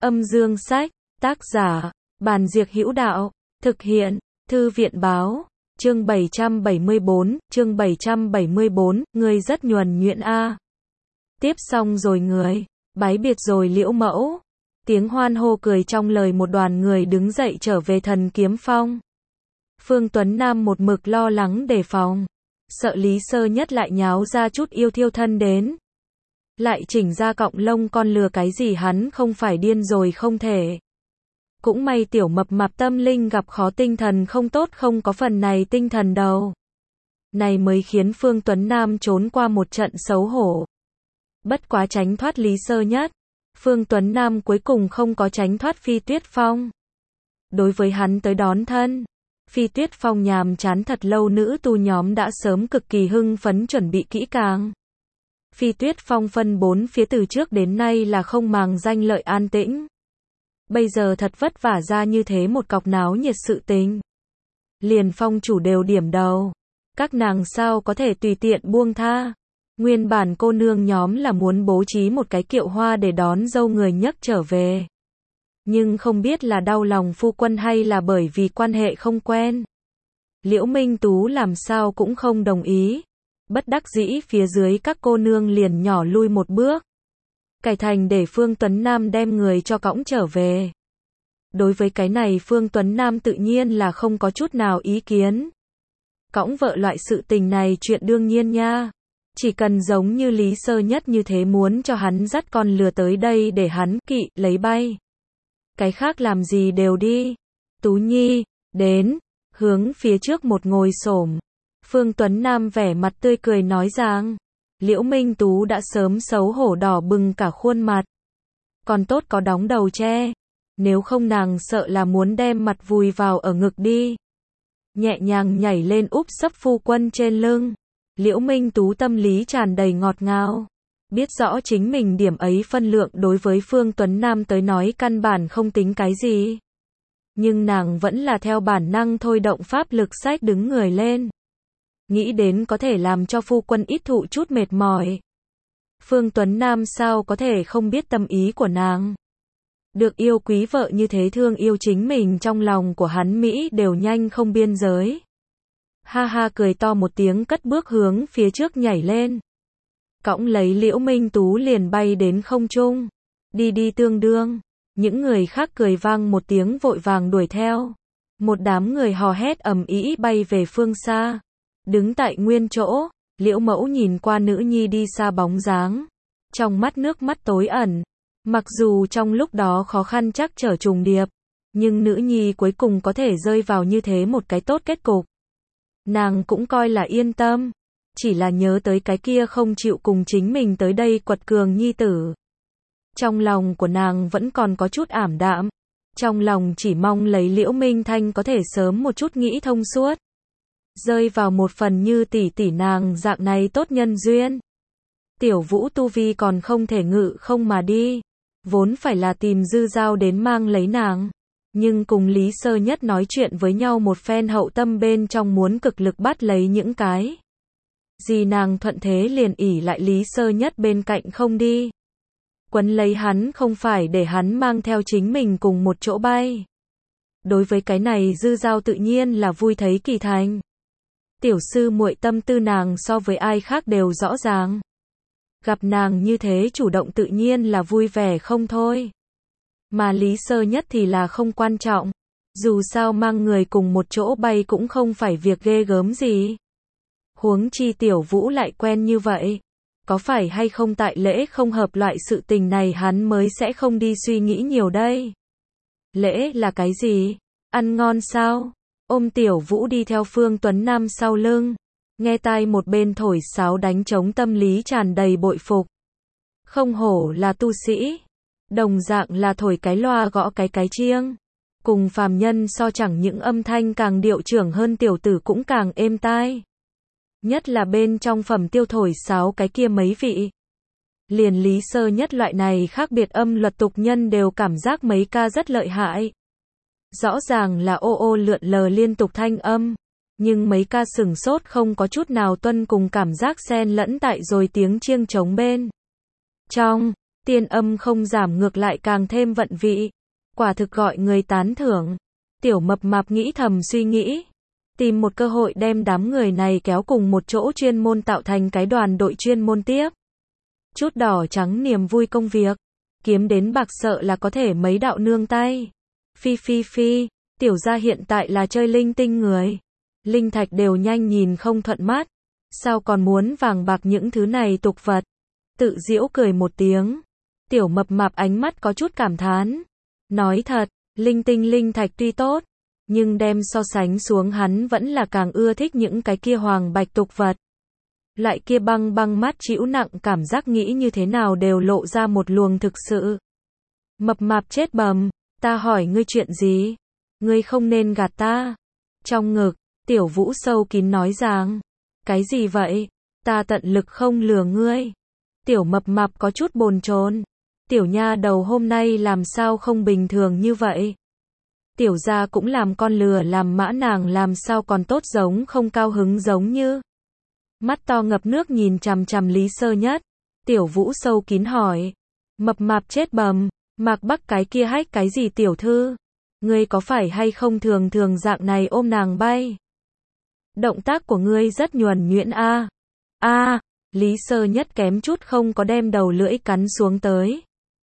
Âm dương sách, tác giả, Bàn Diệc Hữu Đạo, thực hiện, Thư viện Báo, chương 774, người rất nhuần nhuyễn a. Tiếp xong rồi người, bái biệt rồi Liễu Mẫu. Tiếng hoan hô cười trong lời một đoàn người đứng dậy trở về Thần Kiếm Phong. Phương Tuấn Nam một mực lo lắng đề phòng, sợ Lý Sơ Nhất lại nháo ra chút yêu thiêu thân đến. Lại chỉnh ra cọng lông con lừa cái gì hắn không phải điên rồi không thể. Cũng may tiểu mập mạp tâm linh gặp khó tinh thần không tốt không có phần này tinh thần đâu. Này mới khiến Phương Tuấn Nam trốn qua một trận xấu hổ. Bất quá tránh thoát Lý Sơ Nhất, Phương Tuấn Nam cuối cùng không có tránh thoát Phi Tuyết Phong. Đối với hắn tới đón thân, Phi Tuyết Phong nhàm chán thật lâu, nữ tu nhóm đã sớm cực kỳ hưng phấn chuẩn bị kỹ càng. Phi Tuyết Phong phân bốn phía từ trước đến nay là không màng danh lợi an tĩnh. Bây giờ thật vất vả ra như thế một cọc náo nhiệt sự tình. Liền phong chủ đều điểm đầu. Các nàng sao có thể tùy tiện buông tha. Nguyên bản cô nương nhóm là muốn bố trí một cái kiệu hoa để đón dâu người nhấc trở về. Nhưng không biết là đau lòng phu quân hay là bởi vì quan hệ không quen. Liễu Minh Tú làm sao cũng không đồng ý. Bất đắc dĩ phía dưới các cô nương liền nhỏ lui một bước. Cải thành để Phương Tuấn Nam đem người cho cõng trở về. Đối với cái này Phương Tuấn Nam tự nhiên là không có chút nào ý kiến. Cõng vợ loại sự tình này chuyện đương nhiên nha. Chỉ cần giống như Lý Sơ Nhất như thế muốn cho hắn dắt con lừa tới đây để hắn kỵ lấy bay. Cái khác làm gì đều đi. Tú Nhi, đến, hướng phía trước một ngồi xổm. Phương Tuấn Nam vẻ mặt tươi cười nói rằng, Liễu Minh Tú đã sớm xấu hổ đỏ bừng cả khuôn mặt. Còn tốt có đóng đầu che, nếu không nàng sợ là muốn đem mặt vùi vào ở ngực đi. Nhẹ nhàng nhảy lên úp sấp phu quân trên lưng. Liễu Minh Tú tâm lý tràn đầy ngọt ngào. Biết rõ chính mình điểm ấy phân lượng đối với Phương Tuấn Nam tới nói căn bản không tính cái gì. Nhưng nàng vẫn là theo bản năng thôi động pháp lực sách đứng người lên. Nghĩ đến có thể làm cho phu quân ít thụ chút mệt mỏi. Phương Tuấn Nam sao có thể không biết tâm ý của nàng. Được yêu quý vợ như thế thương yêu chính mình trong lòng của hắn Mỹ đều nhanh không biên giới. Ha ha cười to một tiếng cất bước hướng phía trước nhảy lên. Cõng lấy Liễu Minh Tú liền bay đến không trung. Đi đi tương đương. Những người khác cười vang một tiếng vội vàng đuổi theo. Một đám người hò hét ầm ĩ bay về phương xa. Đứng tại nguyên chỗ, Liễu Mẫu nhìn qua nữ nhi đi xa bóng dáng. Trong mắt nước mắt tối ẩn. Mặc dù trong lúc đó khó khăn chắc trở trùng điệp. Nhưng nữ nhi cuối cùng có thể rơi vào như thế một cái tốt kết cục. Nàng cũng coi là yên tâm. Chỉ là nhớ tới cái kia không chịu cùng chính mình tới đây quật cường nhi tử. Trong lòng của nàng vẫn còn có chút ảm đạm. Trong lòng chỉ mong lấy Liễu Minh Thanh có thể sớm một chút nghĩ thông suốt. Rơi vào một phần như tỷ tỷ nàng dạng này tốt nhân duyên. Tiểu Vũ tu vi còn không thể ngự không mà đi. Vốn phải là tìm Dư Giao đến mang lấy nàng. Nhưng cùng Lý Sơ Nhất nói chuyện với nhau một phen hậu tâm bên trong muốn cực lực bắt lấy những cái. Gì nàng thuận thế liền ỉ lại Lý Sơ Nhất bên cạnh không đi. Quấn lấy hắn không phải để hắn mang theo chính mình cùng một chỗ bay. Đối với cái này Dư Giao tự nhiên là vui thấy kỳ thành. Tiểu sư muội tâm tư nàng so với ai khác đều rõ ràng. Gặp nàng như thế chủ động tự nhiên là vui vẻ không thôi. Mà Lý Sơ Nhất thì là không quan trọng. Dù sao mang người cùng một chỗ bay cũng không phải việc ghê gớm gì. Huống chi Tiểu Vũ lại quen như vậy. Có phải hay không tại lễ không hợp loại sự tình này hắn mới sẽ không đi suy nghĩ nhiều đây. Lễ là cái gì? Ăn ngon sao? Ôm Tiểu Vũ đi theo Phương Tuấn Nam sau lưng. Nghe tai một bên thổi sáo đánh trống tâm lý tràn đầy bội phục. Không hổ là tu sĩ. Đồng dạng là thổi cái loa gõ cái chiêng. Cùng phàm nhân so chẳng những âm thanh càng điệu trưởng hơn tiểu tử cũng càng êm tai. Nhất là bên trong phẩm tiêu thổi sáo cái kia mấy vị. Liền Lý Sơ Nhất loại này khác biệt âm luật tục nhân đều cảm giác mấy ca rất lợi hại. Rõ ràng là ô ô lượn lờ liên tục thanh âm. Nhưng mấy ca sửng sốt không có chút nào tuân cùng cảm giác xen lẫn tại rồi tiếng chiêng trống bên trong. Tiên âm không giảm ngược lại càng thêm vận vị. Quả thực gọi người tán thưởng. Tiểu mập mạp nghĩ thầm suy nghĩ. Tìm một cơ hội đem đám người này kéo cùng một chỗ chuyên môn tạo thành cái đoàn đội chuyên môn tiếp. Chút đỏ trắng niềm vui công việc. Kiếm đến bạc sợ là có thể mấy đạo nương tay. Phi phi phi, tiểu gia hiện tại là chơi linh tinh người. Linh thạch đều nhanh nhìn không thuận mắt. Sao còn muốn vàng bạc những thứ này tục vật. Tự giễu cười một tiếng. Tiểu mập mạp ánh mắt có chút cảm thán. Nói thật, linh tinh linh thạch tuy tốt. Nhưng đem so sánh xuống hắn vẫn là càng ưa thích những cái kia hoàng bạch tục vật. Lại kia băng băng mắt chịu nặng cảm giác nghĩ như thế nào đều lộ ra một luồng thực sự. Mập mạp chết bầm, ta hỏi ngươi chuyện gì? Ngươi không nên gạt ta. Trong ngực, tiểu vũ sâu kín nói rằng. Cái gì vậy? Ta tận lực không lừa ngươi. Tiểu mập mạp có chút bồn chồn. Tiểu nha đầu hôm nay làm sao không bình thường như vậy? Tiểu gia cũng làm con lừa làm mã nàng làm sao còn tốt giống không cao hứng giống như. Mắt to ngập nước nhìn chằm chằm Lý Sơ Nhất. Tiểu vũ sâu kín hỏi. Mập mạp chết bầm, Mạc Bắc cái kia hách cái gì tiểu thư? Ngươi có phải hay không thường thường dạng này ôm nàng bay? Động tác của ngươi rất nhuần nhuyễn a. Lý Sơ Nhất kém chút không có đem đầu lưỡi cắn xuống tới.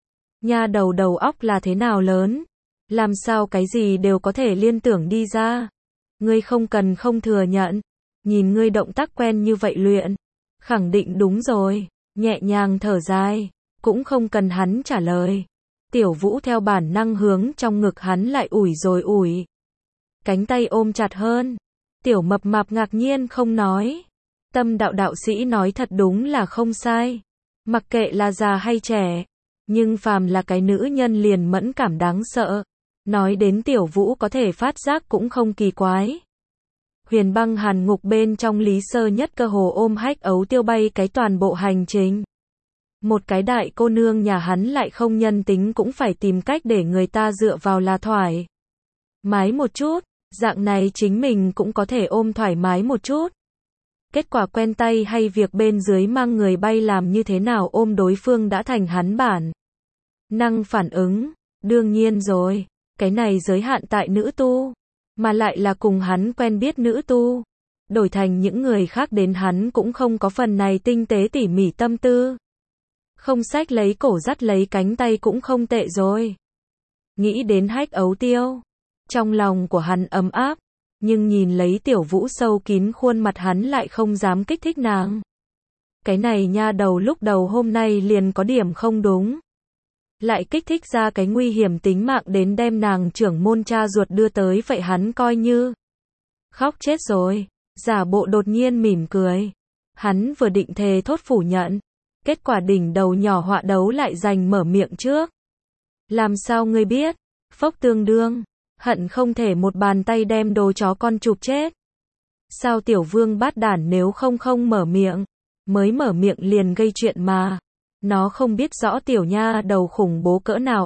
Nha đầu đầu óc là thế nào lớn? Làm sao cái gì đều có thể liên tưởng đi ra? Ngươi không cần không thừa nhận. Nhìn ngươi động tác quen như vậy luyện. Khẳng định đúng rồi. Nhẹ nhàng thở dài. Cũng không cần hắn trả lời. Tiểu Vũ theo bản năng hướng trong ngực hắn lại ủi rồi ủi. Cánh tay ôm chặt hơn. Tiểu mập mạp ngạc nhiên không nói. Tâm đạo đạo sĩ nói thật đúng là không sai. Mặc kệ là già hay trẻ. Nhưng phàm là cái nữ nhân liền mẫn cảm đáng sợ. Nói đến Tiểu Vũ có thể phát giác cũng không kỳ quái. Huyền băng hàn ngục bên trong Lý Sơ Nhất cơ hồ ôm hách ấu tiêu bay cái toàn bộ hành trình. Một cái đại cô nương nhà hắn lại không nhân tính cũng phải tìm cách để người ta dựa vào là thoải mái một chút, dạng này chính mình cũng có thể ôm thoải mái một chút. Kết quả quen tay hay việc bên dưới mang người bay làm như thế nào ôm đối phương đã thành hắn bản năng phản ứng, đương nhiên rồi, cái này giới hạn tại nữ tu, mà lại là cùng hắn quen biết nữ tu. Đổi thành những người khác đến hắn cũng không có phần này tinh tế tỉ mỉ tâm tư. Không xách lấy cổ dắt lấy cánh tay cũng không tệ rồi. Nghĩ đến hách ấu tiêu. Trong lòng của hắn ấm áp. Nhưng nhìn lấy Tiểu Vũ sâu kín khuôn mặt hắn lại không dám kích thích nàng. Cái này nha đầu lúc đầu hôm nay liền có điểm không đúng. Lại kích thích ra cái nguy hiểm tính mạng đến đem nàng trưởng môn cha ruột đưa tới vậy hắn coi như. Khóc chết rồi. Giả bộ đột nhiên mỉm cười. Hắn vừa định thề thốt phủ nhận. Kết quả đỉnh đầu nhỏ họa đấu lại giành mở miệng trước. Làm sao ngươi biết? Phốc tương đương. Hận không thể một bàn tay đem đồ chó con chụp chết. Sao tiểu vương bát đản nếu không mở miệng. Mới mở miệng liền gây chuyện mà. Nó không biết rõ tiểu nha đầu khủng bố cỡ nào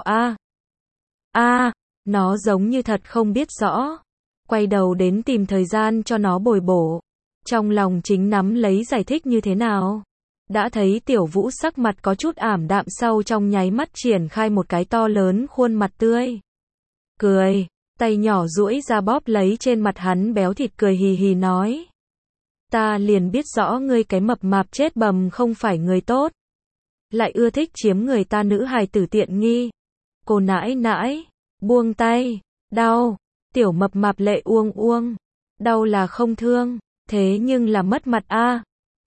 a. Nó giống như thật không biết rõ. Quay đầu đến tìm thời gian cho nó bồi bổ. Trong lòng chính nắm lấy giải thích như thế nào. Đã thấy Tiểu Vũ sắc mặt có chút ảm đạm sau trong nháy mắt triển khai một cái to lớn khuôn mặt tươi. Cười, tay nhỏ duỗi ra bóp lấy trên mặt hắn béo thịt cười hì hì nói. Ta liền biết rõ ngươi cái mập mạp chết bầm không phải người tốt. Lại ưa thích chiếm người ta nữ hài tử tiện nghi. Cô nãi nãi, buông tay, đau, tiểu mập mạp lệ uông uông. Đau là không thương, thế nhưng là mất mặt a.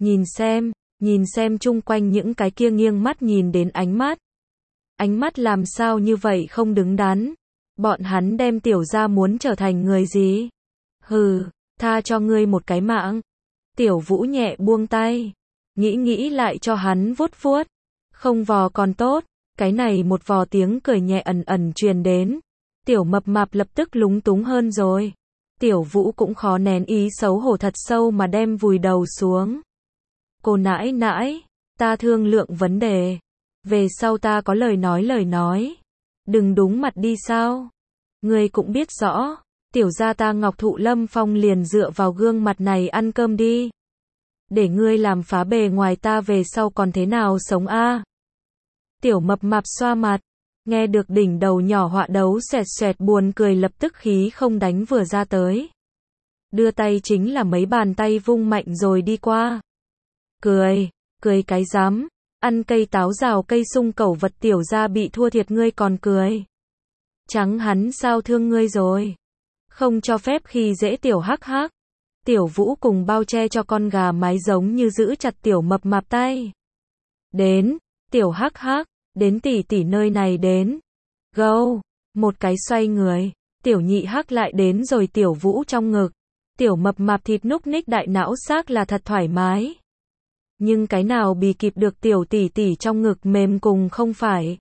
Nhìn xem chung quanh những cái kia nghiêng mắt nhìn đến ánh mắt. Ánh mắt làm sao như vậy không đứng đắn. Bọn hắn đem tiểu gia muốn trở thành người gì? Hừ, tha cho ngươi một cái mạng. Tiểu Vũ nhẹ buông tay. Nghĩ lại cho hắn vuốt vuốt. Không vò còn tốt. Cái này một vò tiếng cười nhẹ ẩn ẩn truyền đến. Tiểu mập mạp lập tức lúng túng hơn rồi. Tiểu Vũ cũng khó nén ý xấu hổ thật sâu mà đem vùi đầu xuống. Cô nãi nãi, ta thương lượng vấn đề. Về sau ta có lời nói. Đừng đúng mặt đi sao. Ngươi cũng biết rõ. Tiểu gia ta Ngọc Thụ Lâm Phong liền dựa vào gương mặt này ăn cơm đi. Để ngươi làm phá bề ngoài ta về sau còn thế nào sống a? Tiểu mập mạp xoa mặt, nghe được đỉnh đầu nhỏ họa đấu xoẹt xoẹt buồn cười lập tức khí không đánh vừa ra tới. Đưa tay chính là mấy bàn tay vung mạnh rồi đi qua. Cười cái rắm, ăn cây táo rào cây sung cẩu vật tiểu gia bị thua thiệt ngươi còn cười. Trắng hắn sao thương ngươi rồi. Không cho phép khi dễ tiểu hắc hắc. Tiểu Vũ cùng bao che cho con gà mái giống như giữ chặt tiểu mập mạp tay. Đến, tiểu hắc hắc, đến tỷ tỷ nơi này đến. Gâu, một cái xoay người, tiểu nhị hắc lại đến rồi tiểu Vũ trong ngực. Tiểu mập mạp thịt núc ních đại não xác là thật thoải mái. Nhưng cái nào bì kịp được tiểu tỷ tỷ trong ngực mềm cùng không phải.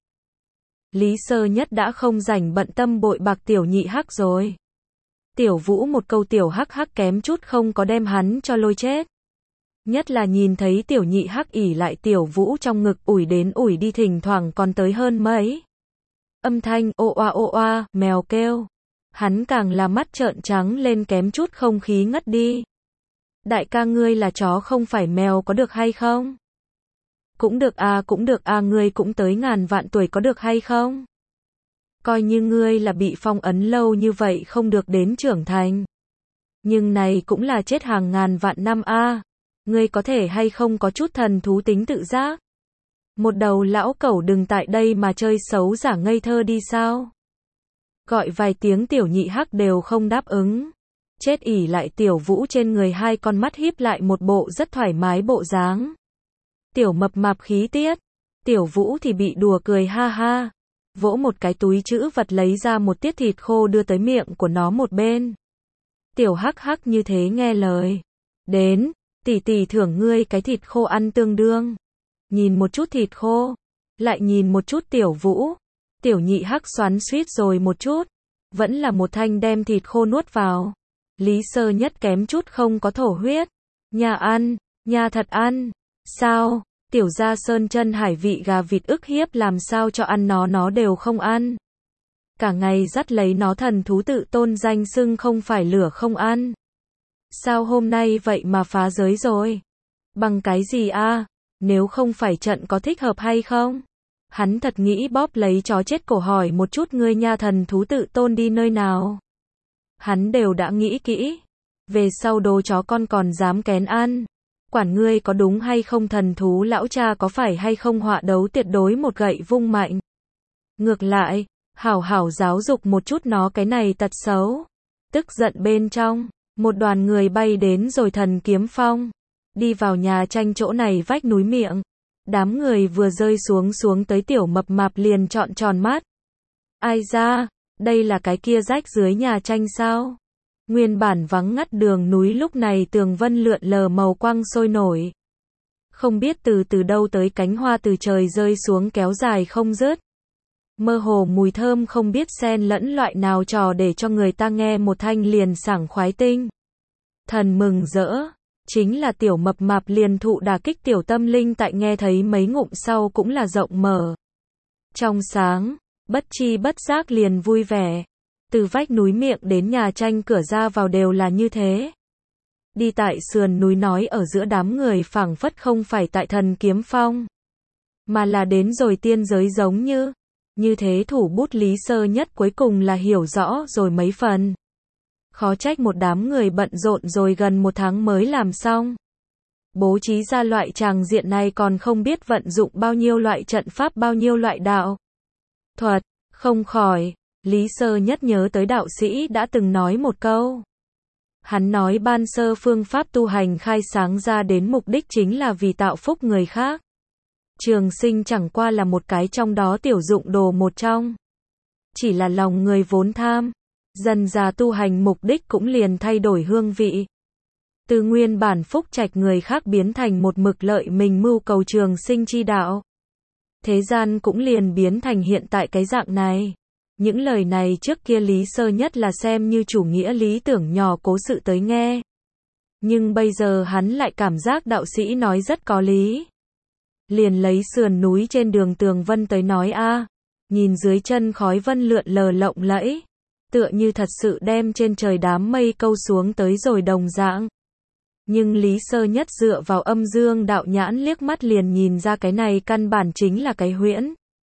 Lý Sơ Nhất đã không rảnh bận tâm bội bạc tiểu nhị hắc rồi. Tiểu Vũ một câu tiểu hắc hắc kém chút không có đem hắn cho lôi chết. Nhất là nhìn thấy tiểu nhị hắc ỉ lại tiểu Vũ trong ngực ủi đến ủi đi thỉnh thoảng còn tới hơn mấy. Âm thanh ô oa, mèo kêu. Hắn càng là mắt trợn trắng lên kém chút không khí ngất đi. Đại ca ngươi là chó không phải mèo có được hay không? Cũng được à ngươi cũng tới ngàn vạn tuổi có được hay không? Coi như ngươi là bị phong ấn lâu như vậy không được đến trưởng thành. Nhưng này cũng là chết hàng ngàn vạn năm a. Ngươi có thể hay không có chút thần thú tính tự giác? Một đầu lão cẩu đừng tại đây mà chơi xấu giả ngây thơ đi sao? Gọi vài tiếng tiểu nhị hắc đều không đáp ứng. Chết ỉ lại tiểu Vũ trên người hai con mắt híp lại một bộ rất thoải mái bộ dáng. Tiểu mập mạp khí tiết. Tiểu Vũ thì bị đùa cười ha ha. Vỗ một cái túi trữ vật lấy ra một tiết thịt khô đưa tới miệng của nó một bên. Tiểu hắc hắc như thế nghe lời. Đến, tỷ tỷ thưởng ngươi cái thịt khô ăn tương đương. Nhìn một chút thịt khô. Lại nhìn một chút tiểu Vũ. Tiểu nhị hắc xoắn suýt rồi một chút. Vẫn là một thanh đem thịt khô nuốt vào. Lý Sơ Nhất kém chút không có thổ huyết. Nhà ăn, nhà thật ăn. Sao, tiểu gia sơn chân hải vị gà vịt ức hiếp làm sao cho ăn nó đều không ăn. Cả ngày dắt lấy nó thần thú tự tôn danh xưng không phải lửa không ăn. Sao hôm nay vậy mà phá giới rồi? Bằng cái gì a? Nếu không phải trận có thích hợp hay không? Hắn thật nghĩ bóp lấy chó chết cổ hỏi một chút ngươi nha thần thú tự tôn đi nơi nào. Hắn đều đã nghĩ kỹ. Về sau đồ chó con còn dám kén ăn. Quản ngươi có đúng hay không thần thú lão cha có phải hay không họa đấu tuyệt đối một gậy vung mạnh. Ngược lại, hảo hảo giáo dục một chút nó cái này tật xấu. Tức giận bên trong, một đoàn người bay đến rồi Thần Kiếm Phong. Đi vào nhà tranh chỗ này vách núi miệng. Đám người vừa rơi xuống tới tiểu mập mạp liền trọn tròn mắt. Ai ra, đây là cái kia rách dưới nhà tranh sao? Nguyên bản vắng ngắt đường núi lúc này tường vân lượn lờ màu quang sôi nổi. Không biết từ đâu tới cánh hoa từ trời rơi xuống kéo dài không dứt. Mơ hồ mùi thơm không biết xen lẫn loại nào trò để cho người ta nghe một thanh liền sảng khoái tinh. Thần mừng rỡ, chính là tiểu mập mạp liền thụ đả kích tiểu tâm linh tại nghe thấy mấy ngụm sau cũng là rộng mở. Trong sáng, bất chi bất giác liền vui vẻ. Từ vách núi miệng đến nhà tranh cửa ra vào đều là như thế. Đi tại sườn núi nói ở giữa đám người phảng phất không phải tại Thần Kiếm Phong. Mà là đến rồi tiên giới giống như. Như thế thủ bút Lý Sơ Nhất cuối cùng là hiểu rõ rồi mấy phần. Khó trách một đám người bận rộn rồi gần một tháng mới làm xong. Bố trí ra loại tràng diện này còn không biết vận dụng bao nhiêu loại trận pháp bao nhiêu loại đạo thuật, không khỏi. Lý Sơ Nhất nhớ tới đạo sĩ đã từng nói một câu. Hắn nói ban sơ phương pháp tu hành khai sáng ra đến mục đích chính là vì tạo phúc người khác. Trường sinh chẳng qua là một cái trong đó tiểu dụng đồ một trong. Chỉ là lòng người vốn tham. Dần già tu hành mục đích cũng liền thay đổi hương vị. Từ nguyên bản phúc trạch người khác biến thành một mực lợi mình mưu cầu trường sinh chi đạo. Thế gian cũng liền biến thành hiện tại cái dạng này. Những lời này trước kia Lý Sơ Nhất là xem như chủ nghĩa lý tưởng nhỏ cố sự tới nghe. Nhưng bây giờ hắn lại cảm giác đạo sĩ nói rất có lý. Liền lấy sườn núi trên đường tường vân tới nói a, nhìn dưới chân khói vân lượn lờ lộng lẫy, tựa như thật sự đem trên trời đám mây câu xuống tới rồi đồng dạng. Nhưng Lý Sơ Nhất dựa vào âm dương đạo nhãn liếc mắt liền nhìn ra cái này căn bản chính là cái huyễn.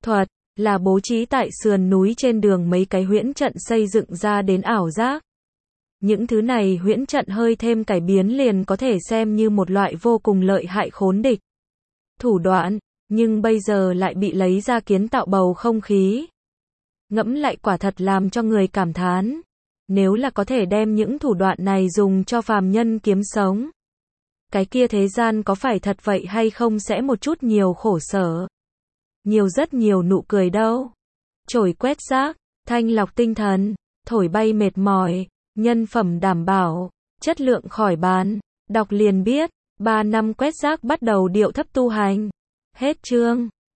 thuật, là bố trí tại sườn núi trên đường mấy cái huyễn trận xây dựng ra đến ảo giác. Những thứ này huyễn trận hơi thêm cải biến liền có thể xem như một loại vô cùng lợi hại khốn địch. Thủ đoạn, nhưng bây giờ lại bị lấy ra kiến tạo bầu không khí. Ngẫm lại quả thật làm cho người cảm thán. Nếu là có thể đem những thủ đoạn này dùng cho phàm nhân kiếm sống. Cái kia thế gian có phải thật vậy hay không sẽ một chút nhiều khổ sở. Nhiều rất nhiều nụ cười đâu. Chổi quét rác, thanh lọc tinh thần, thổi bay mệt mỏi, nhân phẩm đảm bảo, chất lượng khỏi bàn. Đọc liền biết, 3 năm quét rác bắt đầu điệu thấp tu hành. Hết chương.